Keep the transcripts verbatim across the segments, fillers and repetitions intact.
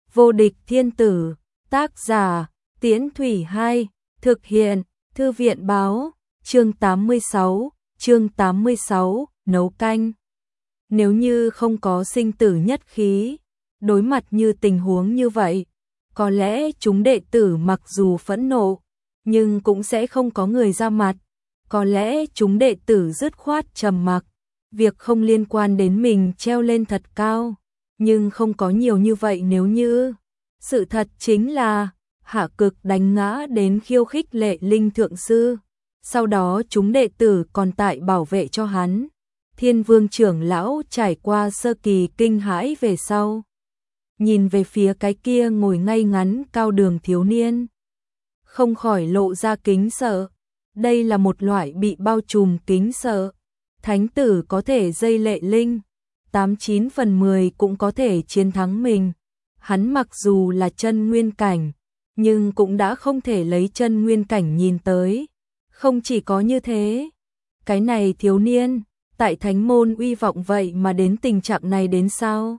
Vô địch thiên tử, tác giả, Tiễn Thủy Hai, thực hiện, Thư viện báo, chương tám mươi sáu, chương tám mươi sáu, nấu canh. Nếu như không có sinh tử nhất khí, đối mặt như tình huống như vậy, có lẽ chúng đệ tử mặc dù phẫn nộ, nhưng cũng sẽ không có người ra mặt, có lẽ chúng đệ tử dứt khoát trầm mặc, việc không liên quan đến mình treo lên thật cao, nhưng không có nhiều như vậy nếu như. Sự thật chính là, Hạ Cực đánh ngã đến khiêu khích Lệ Linh thượng sư, sau đó chúng đệ tử còn tại bảo vệ cho hắn. Thiên Vương trưởng lão trải qua sơ kỳ kinh hãi về sau, nhìn về phía cái kia ngồi ngay ngắn cao đường thiếu niên, không khỏi lộ ra kính sợ. Đây là một loại bị bao trùm kính sợ. Thánh tử có thể dây Lệ Linh, tám chín phần mười cũng có thể chiến thắng mình. Hắn mặc dù là chân nguyên cảnh, nhưng cũng đã không thể lấy chân nguyên cảnh nhìn tới. Không chỉ có như thế, cái này thiếu niên, tại thánh môn uy vọng vậy mà đến tình trạng này đến sao?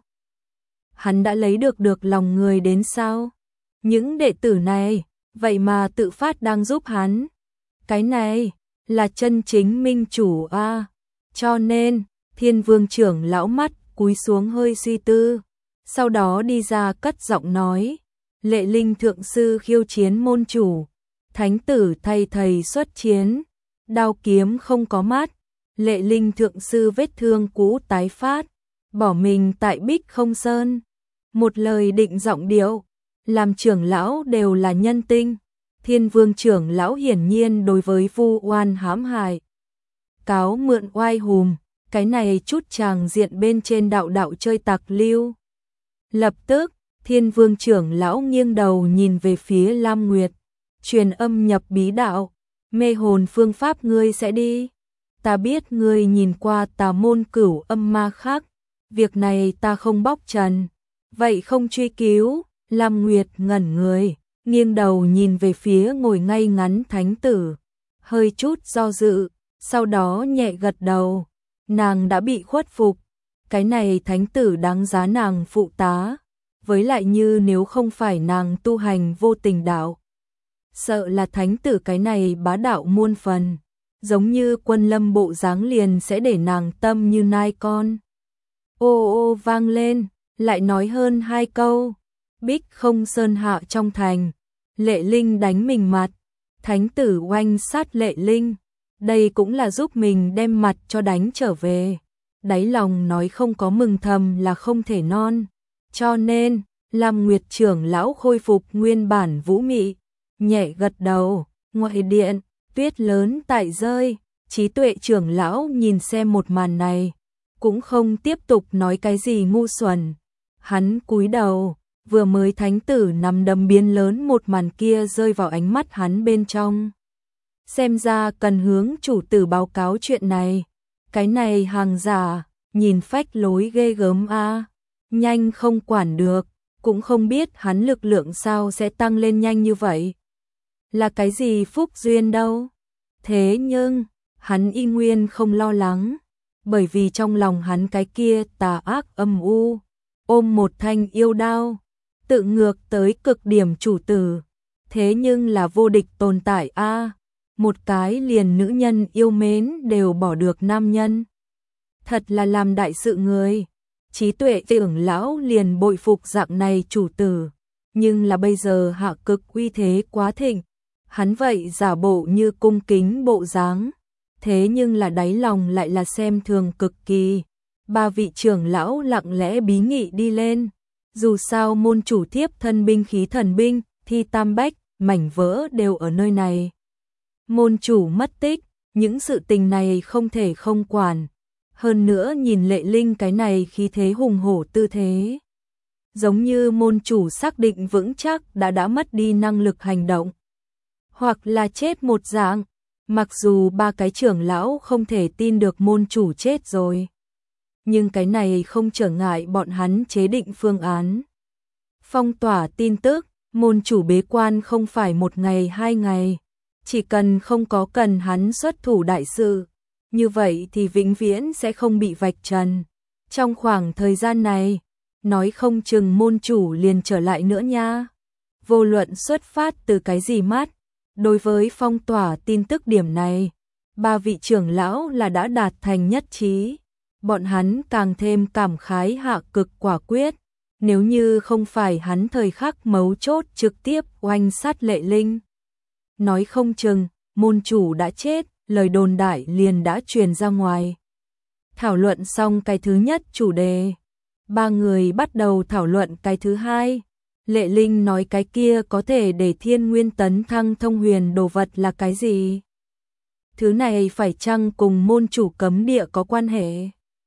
Hắn đã lấy được được lòng người đến sao? Những đệ tử này, vậy mà tự phát đang giúp hắn. Cái này, là chân chính minh chủ a. À. Cho nên, Thiên Vương trưởng lão mắt cúi xuống hơi suy tư, sau đó đi ra cất giọng nói, Lệ Linh thượng sư khiêu chiến môn chủ, thánh tử thay thầy xuất chiến, đao kiếm không có mắt, Lệ Linh thượng sư vết thương cũ tái phát, bỏ mình tại Bích Không Sơn. Một lời định giọng điệu, làm trưởng lão đều là nhân tinh. Thiên Vương trưởng lão hiển nhiên đối với vu oan hãm hại, cáo mượn oai hùm, cái này chút tràng diện bên trên đạo đạo chơi tặc lưu. Lập tức, Thiên Vương trưởng lão nghiêng đầu nhìn về phía Lam Nguyệt, truyền âm nhập bí đạo, mê hồn phương pháp ngươi sẽ đi. Ta biết ngươi nhìn qua tà môn cửu âm ma khác, việc này ta không bóc trần, vậy không truy cứu. Lam Nguyệt ngẩn người, nghiêng đầu nhìn về phía ngồi ngay ngắn thánh tử, hơi chút do dự, sau đó nhẹ gật đầu. Nàng đã bị khuất phục, cái này thánh tử đáng giá nàng phụ tá, với lại như nếu không phải nàng tu hành vô tình đạo, sợ là thánh tử cái này bá đạo muôn phần, giống như Quân Lâm bộ dáng liền sẽ để nàng tâm như nai con. Ô ô vang lên, lại nói hơn hai câu. Bích Không Sơn hạ trong thành, Lệ Linh đánh mình mặt, thánh tử oanh sát Lệ Linh, đây cũng là giúp mình đem mặt cho đánh trở về. Đáy lòng nói không có mừng thầm là không thể non, cho nên, Lam Nguyệt trưởng lão khôi phục nguyên bản vũ mị, nhẹ gật đầu. Ngoại điện, tuyết lớn tại rơi, Trí Tuệ trưởng lão nhìn xem một màn này, cũng không tiếp tục nói cái gì ngu xuẩn. Hắn cúi đầu, vừa mới thánh tử nằm đấm biến lớn một màn kia rơi vào ánh mắt hắn bên trong. Xem ra cần hướng chủ tử báo cáo chuyện này. Cái này hàng giả, nhìn phách lối ghê gớm a, à. Nhanh không quản được, cũng không biết hắn lực lượng sao sẽ tăng lên nhanh như vậy. Là cái gì phúc duyên đâu. Thế nhưng, hắn y nguyên không lo lắng, bởi vì trong lòng hắn cái kia tà ác âm u, ôm một thanh yêu đao, tự ngược tới cực điểm chủ tử, thế nhưng là vô địch tồn tại a, à. Một cái liền nữ nhân yêu mến đều bỏ được nam nhân. Thật là làm đại sự người. Trí Tuệ trưởng lão liền bội phục dạng này chủ tử, nhưng là bây giờ Hạ Cực uy thế quá thịnh, hắn vậy giả bộ như cung kính bộ dáng, thế nhưng là đáy lòng lại là xem thường cực kỳ. Ba vị trưởng lão lặng lẽ bí nghị đi lên, dù sao môn chủ thiếp thân binh khí thần binh, thi tam bách, mảnh vỡ đều ở nơi này. Môn chủ mất tích, những sự tình này không thể không quản. Hơn nữa nhìn Lệ Linh cái này khí thế hùng hổ tư thế, giống như môn chủ xác định vững chắc đã đã mất đi năng lực hành động, hoặc là chết một dạng. Mặc dù ba cái trưởng lão không thể tin được môn chủ chết rồi, nhưng cái này không trở ngại bọn hắn chế định phương án. Phong tỏa tin tức, môn chủ bế quan không phải một ngày hai ngày, chỉ cần không có cần hắn xuất thủ đại sự, như vậy thì vĩnh viễn sẽ không bị vạch trần. Trong khoảng thời gian này, nói không chừng môn chủ liền trở lại nữa nha. Vô luận xuất phát từ cái gì mắt, đối với phong tỏa tin tức điểm này, ba vị trưởng lão là đã đạt thành nhất trí. Bọn hắn càng thêm cảm khái Hạ Cực quả quyết, nếu như không phải hắn thời khắc mấu chốt trực tiếp oanh sát Lệ Linh. Nói không chừng, môn chủ đã chết, lời đồn đại liền đã truyền ra ngoài. Thảo luận xong cái thứ nhất chủ đề, ba người bắt đầu thảo luận cái thứ hai. Lệ Linh nói cái kia có thể để Thiên Nguyên tấn thăng thông huyền đồ vật là cái gì? Thứ này phải chăng cùng môn chủ cấm địa có quan hệ?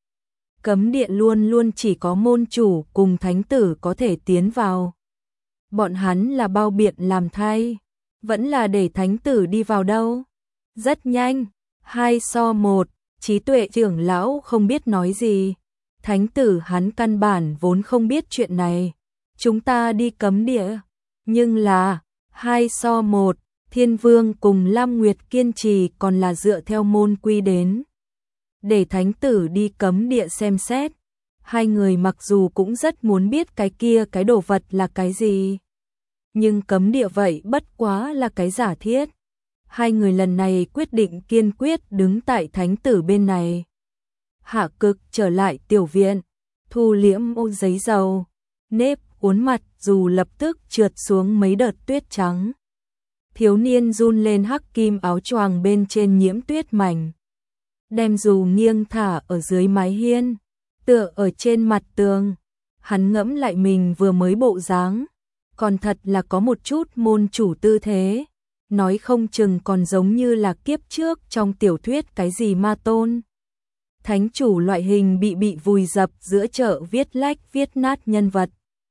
Cấm địa luôn luôn chỉ có môn chủ cùng thánh tử có thể tiến vào. Bọn hắn là bao biện làm thay, vẫn là để thánh tử đi vào đâu? Rất nhanh, hai so một, Trí Tuệ trưởng lão không biết nói gì. Thánh tử hắn căn bản vốn không biết chuyện này. Chúng ta đi cấm địa, nhưng là hai so một, Thiên Vương cùng Lam Nguyệt kiên trì còn là dựa theo môn quy đến. Để thánh tử đi cấm địa xem xét. Hai người mặc dù cũng rất muốn biết cái kia cái đồ vật là cái gì, nhưng cấm địa vậy bất quá là cái giả thiết. Hai người lần này quyết định kiên quyết đứng tại thánh tử bên này. Hạ Cực trở lại tiểu viện, thu liễm ô giấy dầu, nếp uốn mặt dù lập tức trượt xuống mấy đợt tuyết trắng. Thiếu niên run lên hắc kim áo choàng bên trên nhiễm tuyết mảnh. Đem dù nghiêng thả ở dưới mái hiên, tựa ở trên mặt tường. Hắn ngẫm lại mình vừa mới bộ dáng, còn thật là có một chút môn chủ tư thế. Nói không chừng còn giống như là kiếp trước trong tiểu thuyết cái gì ma tôn. Thánh chủ loại hình bị bị vùi dập giữa chợ viết lách viết nát nhân vật.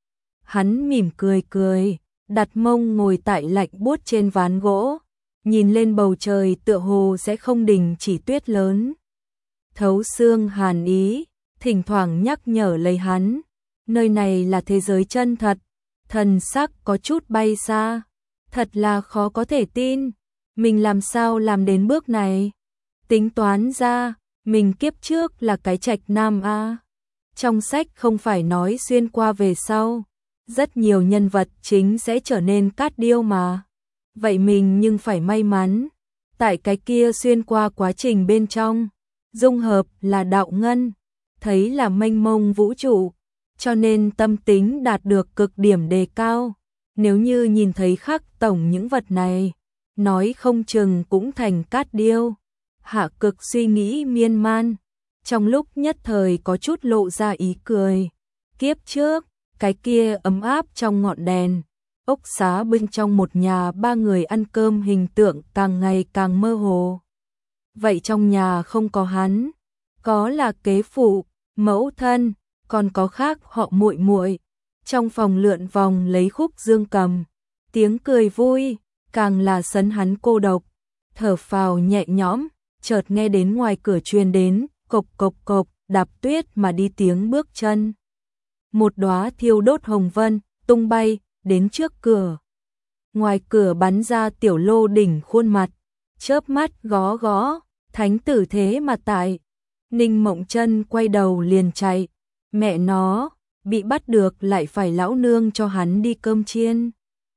Hắn mỉm cười cười, đặt mông ngồi tại lạnh buốt trên ván gỗ, nhìn lên bầu trời tựa hồ sẽ không đình chỉ tuyết lớn. Thấu xương hàn ý, thỉnh thoảng nhắc nhở lấy hắn, nơi này là thế giới chân thật. Thần sắc có chút bay xa, thật là khó có thể tin, mình làm sao làm đến bước này. Tính toán ra, mình kiếp trước là cái trạch nam a. Trong sách không phải nói xuyên qua về sau, rất nhiều nhân vật chính sẽ trở nên cát điêu mà. Vậy mình nhưng phải may mắn, tại cái kia xuyên qua quá trình bên trong, dung hợp là đạo ngân, thấy là mênh mông vũ trụ, cho nên tâm tính đạt được cực điểm đề cao. Nếu như nhìn thấy khắc tổng những vật này, nói không chừng cũng thành cát điêu. Hạ Cực suy nghĩ miên man, trong lúc nhất thời có chút lộ ra ý cười. Kiếp trước, cái kia ấm áp trong ngọn đèn, ốc xá bên trong một nhà ba người ăn cơm hình tượng càng ngày càng mơ hồ. Vậy trong nhà không có hắn, có là kế phụ, mẫu thân, còn có khác họ muội muội. Trong phòng lượn vòng lấy khúc dương cầm, tiếng cười vui, càng là sấn hắn cô độc. Thở phào nhẹ nhõm, chợt nghe đến ngoài cửa truyền đến cộc cộc cộc, đạp tuyết mà đi tiếng bước chân. Một đóa thiêu đốt hồng vân tung bay đến trước cửa. Ngoài cửa bắn ra Tiểu Lô đỉnh khuôn mặt, chớp mắt gó gó, thánh tử thế mà tại. Ninh Mộng Chân quay đầu liền chạy, mẹ nó, bị bắt được lại phải lão nương cho hắn đi cơm chiên.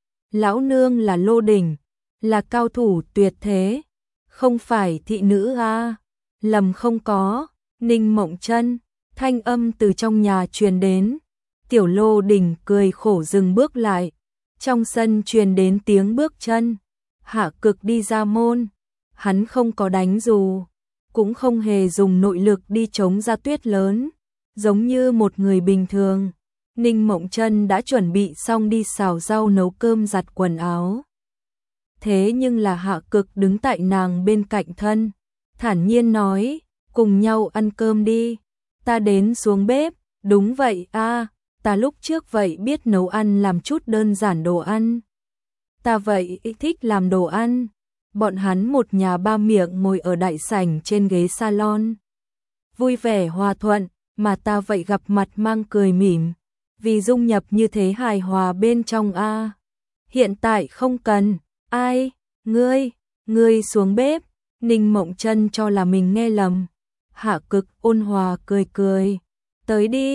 Lão nương là Lô đỉnh, là cao thủ tuyệt thế, không phải thị nữ a. Lầm không có. Ninh Mộng Chân, thanh âm từ trong nhà truyền đến. Tiểu Lô đỉnh cười khổ dừng bước lại. Trong sân truyền đến tiếng bước chân. Hạ Cực đi ra môn, hắn không có đánh dù, cũng không hề dùng nội lực đi chống ra tuyết lớn, giống như một người bình thường. Ninh Mộng Chân đã chuẩn bị xong đi xào rau nấu cơm giặt quần áo. Thế nhưng là Hạ Cực đứng tại nàng bên cạnh thân, thản nhiên nói, cùng nhau ăn cơm đi, ta đến xuống bếp. Đúng vậy a, ta lúc trước vậy biết nấu ăn làm chút đơn giản đồ ăn. Ta vậy thích làm đồ ăn. Bọn hắn một nhà ba miệng ngồi ở đại sảnh trên ghế salon, vui vẻ hòa thuận, mà ta vậy gặp mặt mang cười mỉm, vì dung nhập như thế hài hòa bên trong a. Hiện tại không cần. Ai? Ngươi, ngươi xuống bếp. Ninh Mộng Chân cho là mình nghe lầm. Hạ Cực ôn hòa cười cười, tới đi.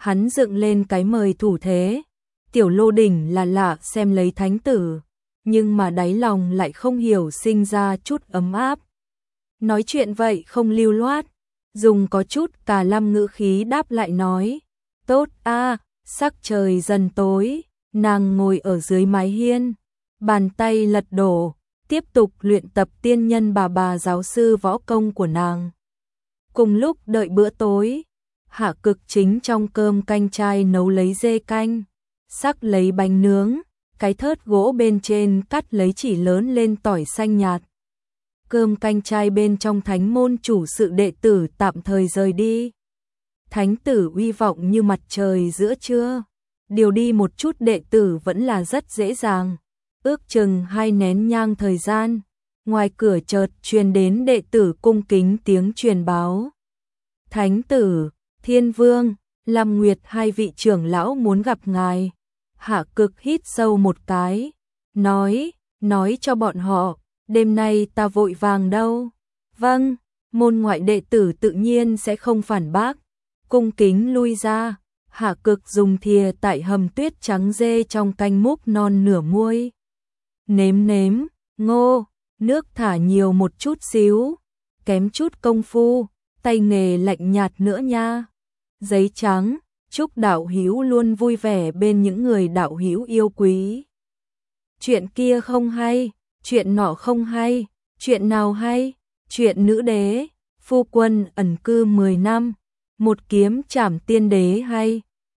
Hắn dựng lên cái mời thủ thế. Tiểu Lô Đỉnh là lạ xem lấy thánh tử, nhưng mà đáy lòng lại không hiểu sinh ra chút ấm áp. Nói chuyện vậy không lưu loát, dùng có chút cà lăm ngữ khí đáp lại nói, tốt a, sắc trời dần tối, nàng ngồi ở dưới mái hiên, bàn tay lật đổ, tiếp tục luyện tập tiên nhân bà bà giáo sư võ công của nàng. Cùng lúc đợi bữa tối, Hạ Cực chính trong cơm canh chai nấu lấy dê canh, sắc lấy bánh nướng, cái thớt gỗ bên trên cắt lấy chỉ lớn lên tỏi xanh nhạt. Cơm canh chai bên trong thánh môn chủ sự đệ tử tạm thời rời đi. Thánh tử uy vọng như mặt trời giữa trưa, điều đi một chút đệ tử vẫn là rất dễ dàng. Ước chừng hai nén nhang thời gian, ngoài cửa chợt truyền đến đệ tử cung kính tiếng truyền báo. Thánh tử, Thiên Vương, Lam Nguyệt hai vị trưởng lão muốn gặp ngài. Hạ Cực hít sâu một cái, nói, nói cho bọn họ, đêm nay ta vội vàng đâu. Vâng, môn ngoại đệ tử tự nhiên sẽ không phản bác, cung kính lui ra. Hạ Cực dùng thìa tại hầm tuyết trắng dê trong canh múc non nửa muôi. Nếm nếm, ngô, nước thả nhiều một chút xíu, kém chút công phu, tay nghề lạnh nhạt nữa nha. Giấy trắng, chúc đạo hữu luôn vui vẻ bên những người đạo hữu yêu quý. Chuyện kia không hay, chuyện nọ không hay, chuyện nào hay? Chuyện nữ đế, phu quân ẩn cư mười năm, một kiếm trảm tiên đế hay.